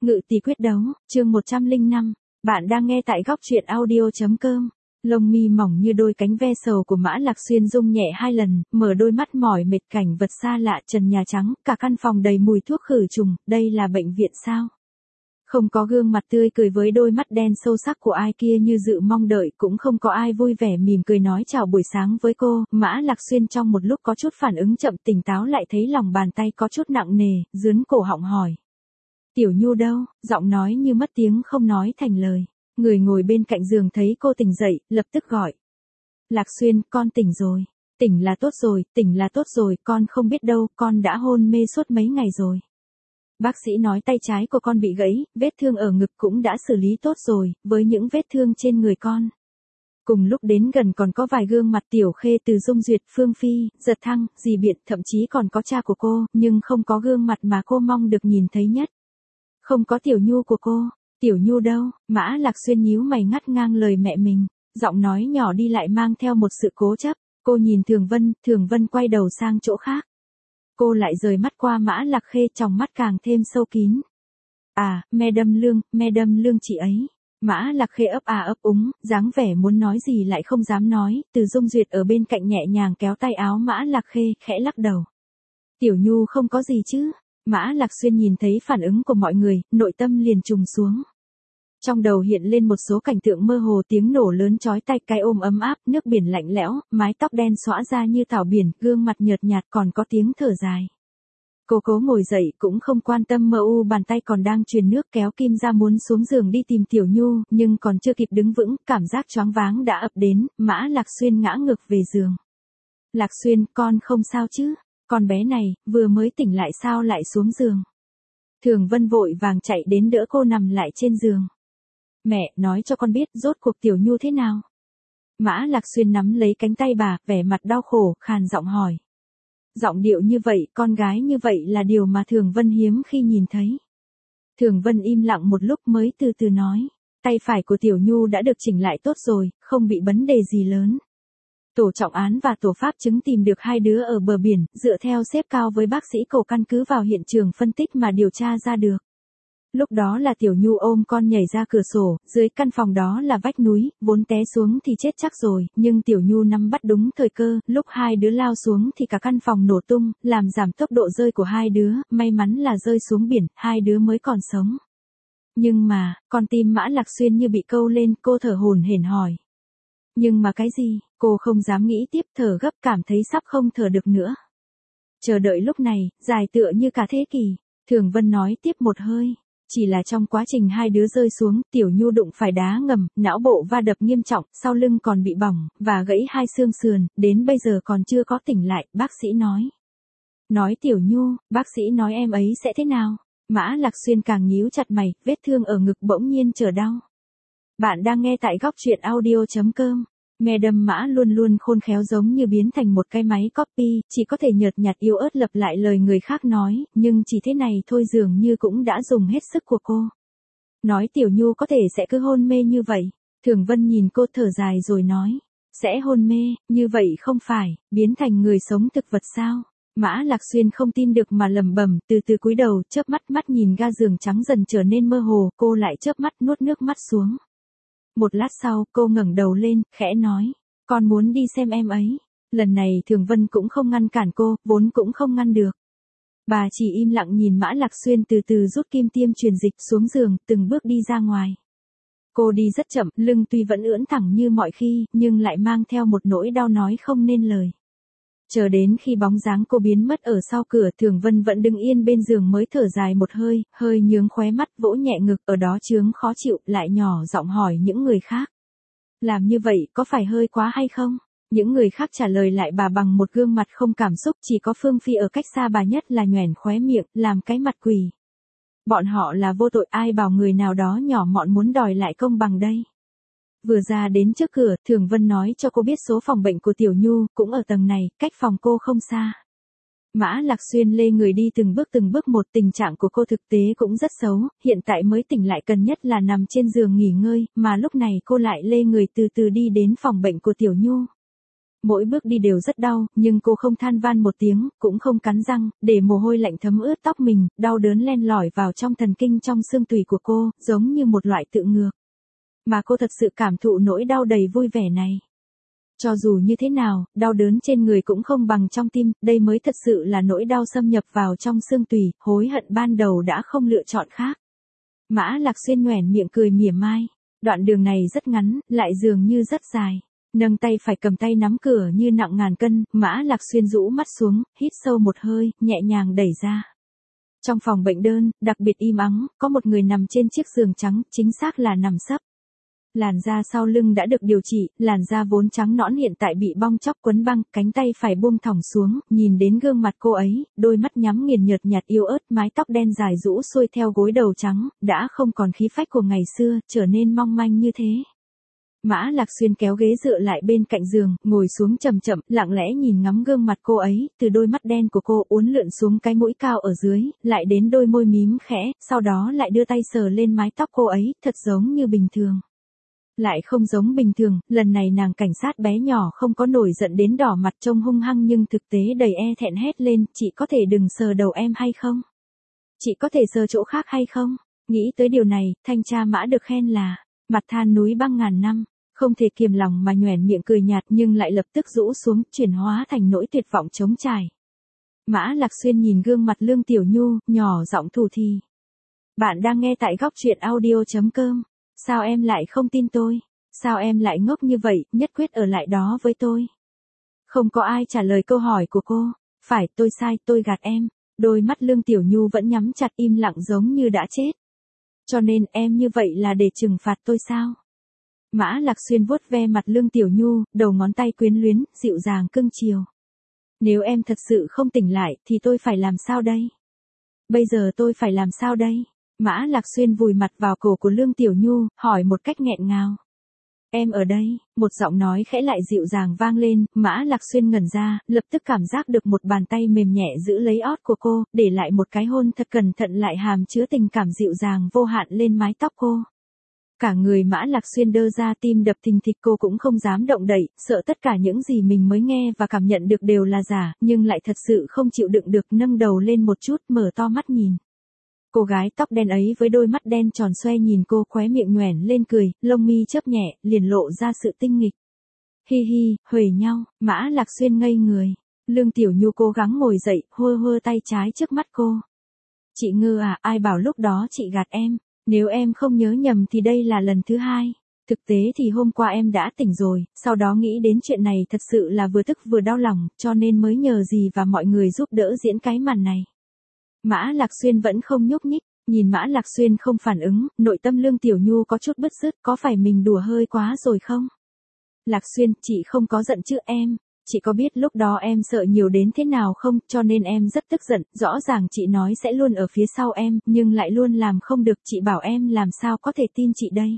Ngự tỷ quyết đấu, chương 105. Bạn đang nghe tại góc truyện audio.com. Lông mi mỏng như đôi cánh ve sầu của Mã Lạc Xuyên rung nhẹ hai lần, mở đôi mắt mỏi mệt cảnh vật xa lạ, trần nhà trắng, cả căn phòng đầy mùi thuốc khử trùng, đây là bệnh viện sao? Không có gương mặt tươi cười với đôi mắt đen sâu sắc của ai kia như dự mong đợi, cũng không có ai vui vẻ mỉm cười nói chào buổi sáng với cô. Mã Lạc Xuyên trong một lúc có chút phản ứng chậm, tỉnh táo lại thấy lòng bàn tay có chút nặng nề, dướn cổ họng hỏi. Tiểu Nhu đâu? Giọng nói như mất tiếng không nói thành lời. Người ngồi bên cạnh giường thấy cô tỉnh dậy, lập tức gọi. Lạc Xuyên, con tỉnh rồi. Tỉnh là tốt rồi, tỉnh là tốt rồi, con không biết đâu, con đã hôn mê suốt mấy ngày rồi. Bác sĩ nói tay trái của con bị gãy, vết thương ở ngực cũng đã xử lý tốt rồi, với những vết thương trên người con. Cùng lúc đến gần còn có vài gương mặt Tiểu Khê, Từ Dung Duyệt, Phương Phi, Giật Thăng, Dì Biện, thậm chí còn có cha của cô, nhưng không có gương mặt mà cô mong được nhìn thấy nhất. Không có Tiểu Nhu của cô. Tiểu Nhu đâu? Mã Lạc Xuyên nhíu mày ngắt ngang lời mẹ mình, giọng nói nhỏ đi lại mang theo một sự cố chấp. Cô nhìn Thường Vân quay đầu sang chỗ khác. Cô lại rời mắt qua Mã Lạc Khê, tròng mắt càng thêm sâu kín. À, Madame Lương chị ấy. Mã Lạc Khê ấp ấp úng, dáng vẻ muốn nói gì lại không dám nói. Từ Dung Duyệt ở bên cạnh nhẹ nhàng kéo tay áo Mã Lạc Khê, khẽ lắc đầu. Tiểu Nhu không có gì chứ? Mã Lạc Xuyên nhìn thấy phản ứng của mọi người, nội tâm liền trùng xuống. Trong đầu hiện lên một số cảnh tượng mơ hồ, tiếng nổ lớn chói tai, cái ôm ấm áp, nước biển lạnh lẽo, mái tóc đen xõa ra như thảo biển, gương mặt nhợt nhạt, còn có tiếng thở dài. Cô cố ngồi dậy cũng không quan tâm mơ u bàn tay còn đang truyền nước kéo kim ra muốn xuống giường đi tìm Tiểu Nhu, nhưng còn chưa kịp đứng vững, cảm giác choáng váng đã ập đến, Mã Lạc Xuyên ngã ngược về giường. Lạc Xuyên, con không sao chứ? Con bé này, vừa mới tỉnh lại sao lại xuống giường? Thường Vân vội vàng chạy đến đỡ cô nằm lại trên giường. Mẹ, nói cho con biết, rốt cuộc Tiểu Nhu thế nào? Mã Lạc Xuyên nắm lấy cánh tay bà, vẻ mặt đau khổ, khàn giọng hỏi. Giọng điệu như vậy, con gái như vậy là điều mà Thường Vân hiếm khi nhìn thấy. Thường Vân im lặng một lúc mới từ từ nói. Tay phải của Tiểu Nhu đã được chỉnh lại tốt rồi, không bị vấn đề gì lớn. Tổ trọng án và tổ pháp chứng tìm được hai đứa ở bờ biển, dựa theo xếp cao với bác sĩ Cổ căn cứ vào hiện trường phân tích mà điều tra ra được. Lúc đó là Tiểu Nhu ôm con nhảy ra cửa sổ, dưới căn phòng đó là vách núi, vốn té xuống thì chết chắc rồi, nhưng Tiểu Nhu nắm bắt đúng thời cơ, lúc hai đứa lao xuống thì cả căn phòng nổ tung, làm giảm tốc độ rơi của hai đứa, may mắn là rơi xuống biển, hai đứa mới còn sống. Nhưng mà, con tim Mã Lạc Xuyên như bị câu lên, cô thở hổn hển hỏi. Nhưng mà cái gì? Cô không dám nghĩ tiếp, thở gấp, cảm thấy sắp không thở được nữa. Chờ đợi lúc này, dài tựa như cả thế kỷ. Thường Vân nói tiếp một hơi. Chỉ là trong quá trình hai đứa rơi xuống, Tiểu Nhu đụng phải đá ngầm, não bộ va đập nghiêm trọng, sau lưng còn bị bỏng, và gãy hai xương sườn, đến bây giờ còn chưa có tỉnh lại, bác sĩ nói. Nói Tiểu Nhu, bác sĩ nói em ấy sẽ thế nào? Mã Lạc Xuyên càng nhíu chặt mày, vết thương ở ngực bỗng nhiên trở đau. Bạn đang nghe tại góc truyện audio.com. Madame Mã luôn luôn khôn khéo giống như biến thành một cái máy copy, chỉ có thể nhợt nhạt yếu ớt lặp lại lời người khác nói, nhưng chỉ thế này thôi dường như cũng đã dùng hết sức của cô. Nói Tiểu Nhu có thể sẽ cứ hôn mê như vậy. Thường Vân nhìn cô thở dài rồi nói. Sẽ hôn mê, như vậy không phải, biến thành người sống thực vật sao? Mã Lạc Xuyên không tin được mà lẩm bẩm, từ từ cúi đầu, chớp mắt nhìn ga giường trắng dần trở nên mơ hồ, cô lại chớp mắt nuốt nước mắt xuống. Một lát sau, cô ngẩng đầu lên, khẽ nói, con muốn đi xem em ấy. Lần này Thường Vân cũng không ngăn cản cô, vốn cũng không ngăn được. Bà chỉ im lặng nhìn Mã Lạc Xuyên từ từ rút kim tiêm truyền dịch xuống giường, từng bước đi ra ngoài. Cô đi rất chậm, lưng tuy vẫn ưỡn thẳng như mọi khi, nhưng lại mang theo một nỗi đau nói không nên lời. Chờ đến khi bóng dáng cô biến mất ở sau cửa, Thường Vân vẫn đứng yên bên giường mới thở dài một hơi, hơi nhướng khóe mắt, vỗ nhẹ ngực, ở đó chướng khó chịu, lại nhỏ giọng hỏi những người khác. Làm như vậy có phải hơi quá hay không? Những người khác trả lời lại bà bằng một gương mặt không cảm xúc, chỉ có Phương Phi ở cách xa bà nhất là nhoẻn khóe miệng, làm cái mặt quỷ. Bọn họ là vô tội, ai bảo người nào đó nhỏ mọn muốn đòi lại công bằng đây? Vừa ra đến trước cửa, Thường Vân nói cho cô biết số phòng bệnh của Tiểu Nhu, cũng ở tầng này, cách phòng cô không xa. Mã Lạc Xuyên lê người đi từng bước một, tình trạng của cô thực tế cũng rất xấu, hiện tại mới tỉnh lại cần nhất là nằm trên giường nghỉ ngơi, mà lúc này cô lại lê người từ từ đi đến phòng bệnh của Tiểu Nhu. Mỗi bước đi đều rất đau, nhưng cô không than van một tiếng, cũng không cắn răng, để mồ hôi lạnh thấm ướt tóc mình, đau đớn len lỏi vào trong thần kinh trong xương tủy của cô, giống như một loại tự ngược. Mà cô thật sự cảm thụ nỗi đau đầy vui vẻ này. Cho dù như thế nào, đau đớn trên người cũng không bằng trong tim, đây mới thật sự là nỗi đau xâm nhập vào trong xương tủy, hối hận ban đầu đã không lựa chọn khác. Mã Lạc Xuyên nhoẻn miệng cười mỉa mai. Đoạn đường này rất ngắn, lại dường như rất dài. Nâng tay phải cầm tay nắm cửa như nặng ngàn cân, Mã Lạc Xuyên rũ mắt xuống, hít sâu một hơi, nhẹ nhàng đẩy ra. Trong phòng bệnh đơn, đặc biệt im ắng, có một người nằm trên chiếc giường trắng, chính xác là nằm sấp. Làn da sau lưng đã được điều trị, làn da vốn trắng nõn hiện tại bị bong chóc quấn băng, cánh tay phải buông thõng xuống, nhìn đến gương mặt cô ấy, đôi mắt nhắm nghiền nhợt nhạt yếu ớt, mái tóc đen dài rũ xuôi theo gối đầu trắng, đã không còn khí phách của ngày xưa, trở nên mong manh như thế. Mã Lạc Xuyên kéo ghế dựa lại bên cạnh giường, ngồi xuống chậm chậm, lặng lẽ nhìn ngắm gương mặt cô ấy, từ đôi mắt đen của cô uốn lượn xuống cái mũi cao ở dưới, lại đến đôi môi mím khẽ, sau đó lại đưa tay sờ lên mái tóc cô ấy, thật giống như bình thường. Lại không giống bình thường, lần này nàng cảnh sát bé nhỏ không có nổi giận đến đỏ mặt trông hung hăng nhưng thực tế đầy e thẹn hét lên, chị có thể đừng sờ đầu em hay không? Chị có thể sờ chỗ khác hay không? Nghĩ tới điều này, thanh tra Mã được khen là, mặt than núi băng ngàn năm, không thể kiềm lòng mà nhoẻn miệng cười nhạt nhưng lại lập tức rũ xuống, chuyển hóa thành nỗi tuyệt vọng trống trải. Mã Lạc Xuyên nhìn gương mặt Lương Tiểu Nhu, nhỏ giọng thủ thỉ. Bạn đang nghe tại góc truyện audio.com. Sao em lại không tin tôi? Sao em lại ngốc như vậy, nhất quyết ở lại đó với tôi? Không có ai trả lời câu hỏi của cô. Phải, tôi sai, tôi gạt em. Đôi mắt Lương Tiểu Nhu vẫn nhắm chặt im lặng giống như đã chết. Cho nên em như vậy là để trừng phạt tôi sao? Mã Lạc Xuyên vuốt ve mặt Lương Tiểu Nhu, đầu ngón tay quyến luyến, dịu dàng cưng chiều. Nếu em thật sự không tỉnh lại, thì tôi phải làm sao đây? Bây giờ tôi phải làm sao đây? Mã Lạc Xuyên vùi mặt vào cổ của Lương Tiểu Nhu, hỏi một cách nghẹn ngào. Em ở đây, một giọng nói khẽ lại dịu dàng vang lên, Mã Lạc Xuyên ngẩn ra, lập tức cảm giác được một bàn tay mềm nhẹ giữ lấy ót của cô, để lại một cái hôn thật cẩn thận lại hàm chứa tình cảm dịu dàng vô hạn lên mái tóc cô. Cả người Mã Lạc Xuyên đơ ra, tim đập thình thịch, cô cũng không dám động đậy, sợ tất cả những gì mình mới nghe và cảm nhận được đều là giả, nhưng lại thật sự không chịu đựng được, nâng đầu lên một chút, mở to mắt nhìn. Cô gái tóc đen ấy với đôi mắt đen tròn xoe nhìn cô, khóe miệng nhoẻn lên cười, lông mi chớp nhẹ, liền lộ ra sự tinh nghịch. Hi hi, huề nhau, Mã Lạc Xuyên ngây người. Lương Tiểu Nhu cố gắng ngồi dậy, hơ hơ tay trái trước mắt cô. Chị Ngư à, ai bảo lúc đó chị gạt em, nếu em không nhớ nhầm thì đây là lần thứ hai. Thực tế thì hôm qua em đã tỉnh rồi, sau đó nghĩ đến chuyện này thật sự là vừa tức vừa đau lòng, cho nên mới nhờ dì và mọi người giúp đỡ diễn cái màn này. Mã Lạc Xuyên vẫn không nhúc nhích, nhìn Mã Lạc Xuyên không phản ứng, nội tâm Lương Tiểu Nhu có chút bứt rứt, có phải mình đùa hơi quá rồi không? Lạc Xuyên, chị không có giận chứ em, chị có biết lúc đó em sợ nhiều đến thế nào không, cho nên em rất tức giận, rõ ràng chị nói sẽ luôn ở phía sau em, nhưng lại luôn làm không được, chị bảo em làm sao có thể tin chị đây.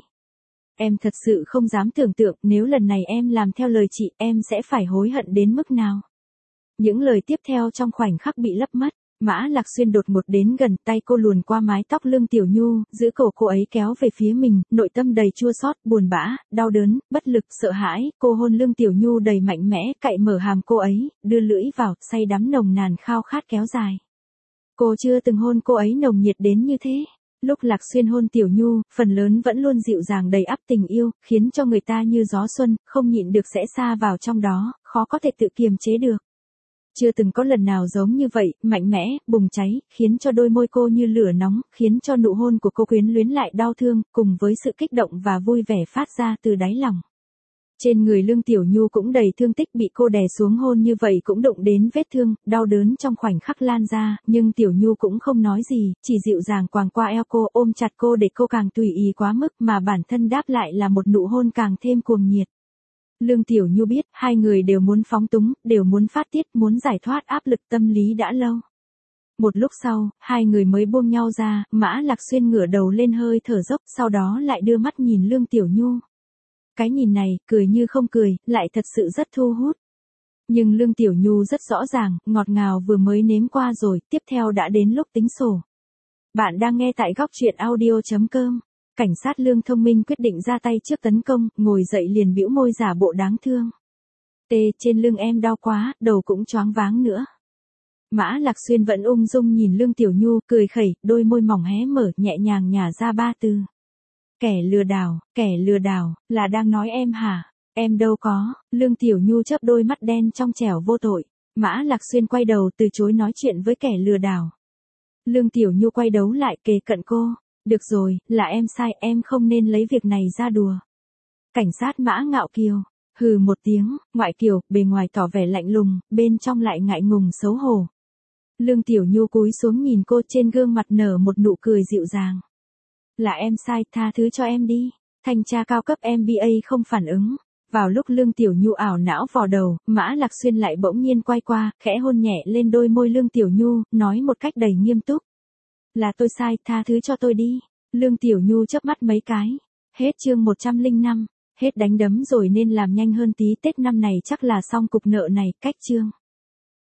Em thật sự không dám tưởng tượng, nếu lần này em làm theo lời chị, em sẽ phải hối hận đến mức nào. Những lời tiếp theo trong khoảnh khắc bị lấp mất. Mã Lạc Xuyên đột ngột đến gần, tay cô luồn qua mái tóc Lương Tiểu Nhu, giữ cổ cô ấy kéo về phía mình, nội tâm đầy chua xót, buồn bã, đau đớn, bất lực, sợ hãi, cô hôn Lương Tiểu Nhu đầy mạnh mẽ, cạy mở hàm cô ấy, đưa lưỡi vào, say đắm nồng nàn khao khát kéo dài. Cô chưa từng hôn cô ấy nồng nhiệt đến như thế. Lúc Lạc Xuyên hôn Tiểu Nhu, phần lớn vẫn luôn dịu dàng đầy ắp tình yêu, khiến cho người ta như gió xuân, không nhịn được sẽ sa vào trong đó, khó có thể tự kiềm chế được. Chưa từng có lần nào giống như vậy, mạnh mẽ, bùng cháy, khiến cho đôi môi cô như lửa nóng, khiến cho nụ hôn của cô quyến luyến lại đau thương, cùng với sự kích động và vui vẻ phát ra từ đáy lòng. Trên người Lương Tiểu Nhu cũng đầy thương tích, bị cô đè xuống hôn như vậy cũng đụng đến vết thương, đau đớn trong khoảnh khắc lan ra, nhưng Tiểu Nhu cũng không nói gì, chỉ dịu dàng quàng qua eo cô, ôm chặt cô để cô càng tùy ý quá mức, mà bản thân đáp lại là một nụ hôn càng thêm cuồng nhiệt. Lương Tiểu Nhu biết, hai người đều muốn phóng túng, đều muốn phát tiết, muốn giải thoát áp lực tâm lý đã lâu. Một lúc sau, hai người mới buông nhau ra, Mã Lạc Xuyên ngửa đầu lên hơi thở dốc, sau đó lại đưa mắt nhìn Lương Tiểu Nhu. Cái nhìn này, cười như không cười, lại thật sự rất thu hút. Nhưng Lương Tiểu Nhu rất rõ ràng, ngọt ngào vừa mới nếm qua rồi, tiếp theo đã đến lúc tính sổ. Bạn đang nghe tại góc truyện audio.com. Cảnh sát Lương thông minh quyết định ra tay trước tấn công, ngồi dậy liền bĩu môi giả bộ đáng thương. Trên lưng em đau quá, đầu cũng choáng váng nữa. Mã Lạc Xuyên vẫn ung dung nhìn Lương Tiểu Nhu, cười khẩy, đôi môi mỏng hé mở, nhẹ nhàng nhả ra 3 từ. Kẻ lừa đảo, là đang nói em hả? Em đâu có, Lương Tiểu Nhu chớp đôi mắt đen trong trẻo vô tội. Mã Lạc Xuyên quay đầu từ chối nói chuyện với kẻ lừa đảo. Lương Tiểu Nhu quay đấu lại kề cận cô. Được rồi, là em sai, em không nên lấy việc này ra đùa. Cảnh sát Mã Ngạo Kiều. Hừ một tiếng, ngoại kiều, bề ngoài tỏ vẻ lạnh lùng, bên trong lại ngại ngùng xấu hổ. Lương Tiểu Nhu cúi xuống nhìn cô, trên gương mặt nở một nụ cười dịu dàng. Là em sai, tha thứ cho em đi. Thanh tra cao cấp MBA không phản ứng. Vào lúc Lương Tiểu Nhu ảo não vò đầu, Mã Lạc Xuyên lại bỗng nhiên quay qua, khẽ hôn nhẹ lên đôi môi Lương Tiểu Nhu, nói một cách đầy nghiêm túc. Là tôi sai, tha thứ cho tôi đi. Lương Tiểu Nhu chớp mắt mấy cái. Hết chương 105. Hết đánh đấm rồi nên làm nhanh hơn tí, Tết năm này chắc là xong cục nợ này, cách chương.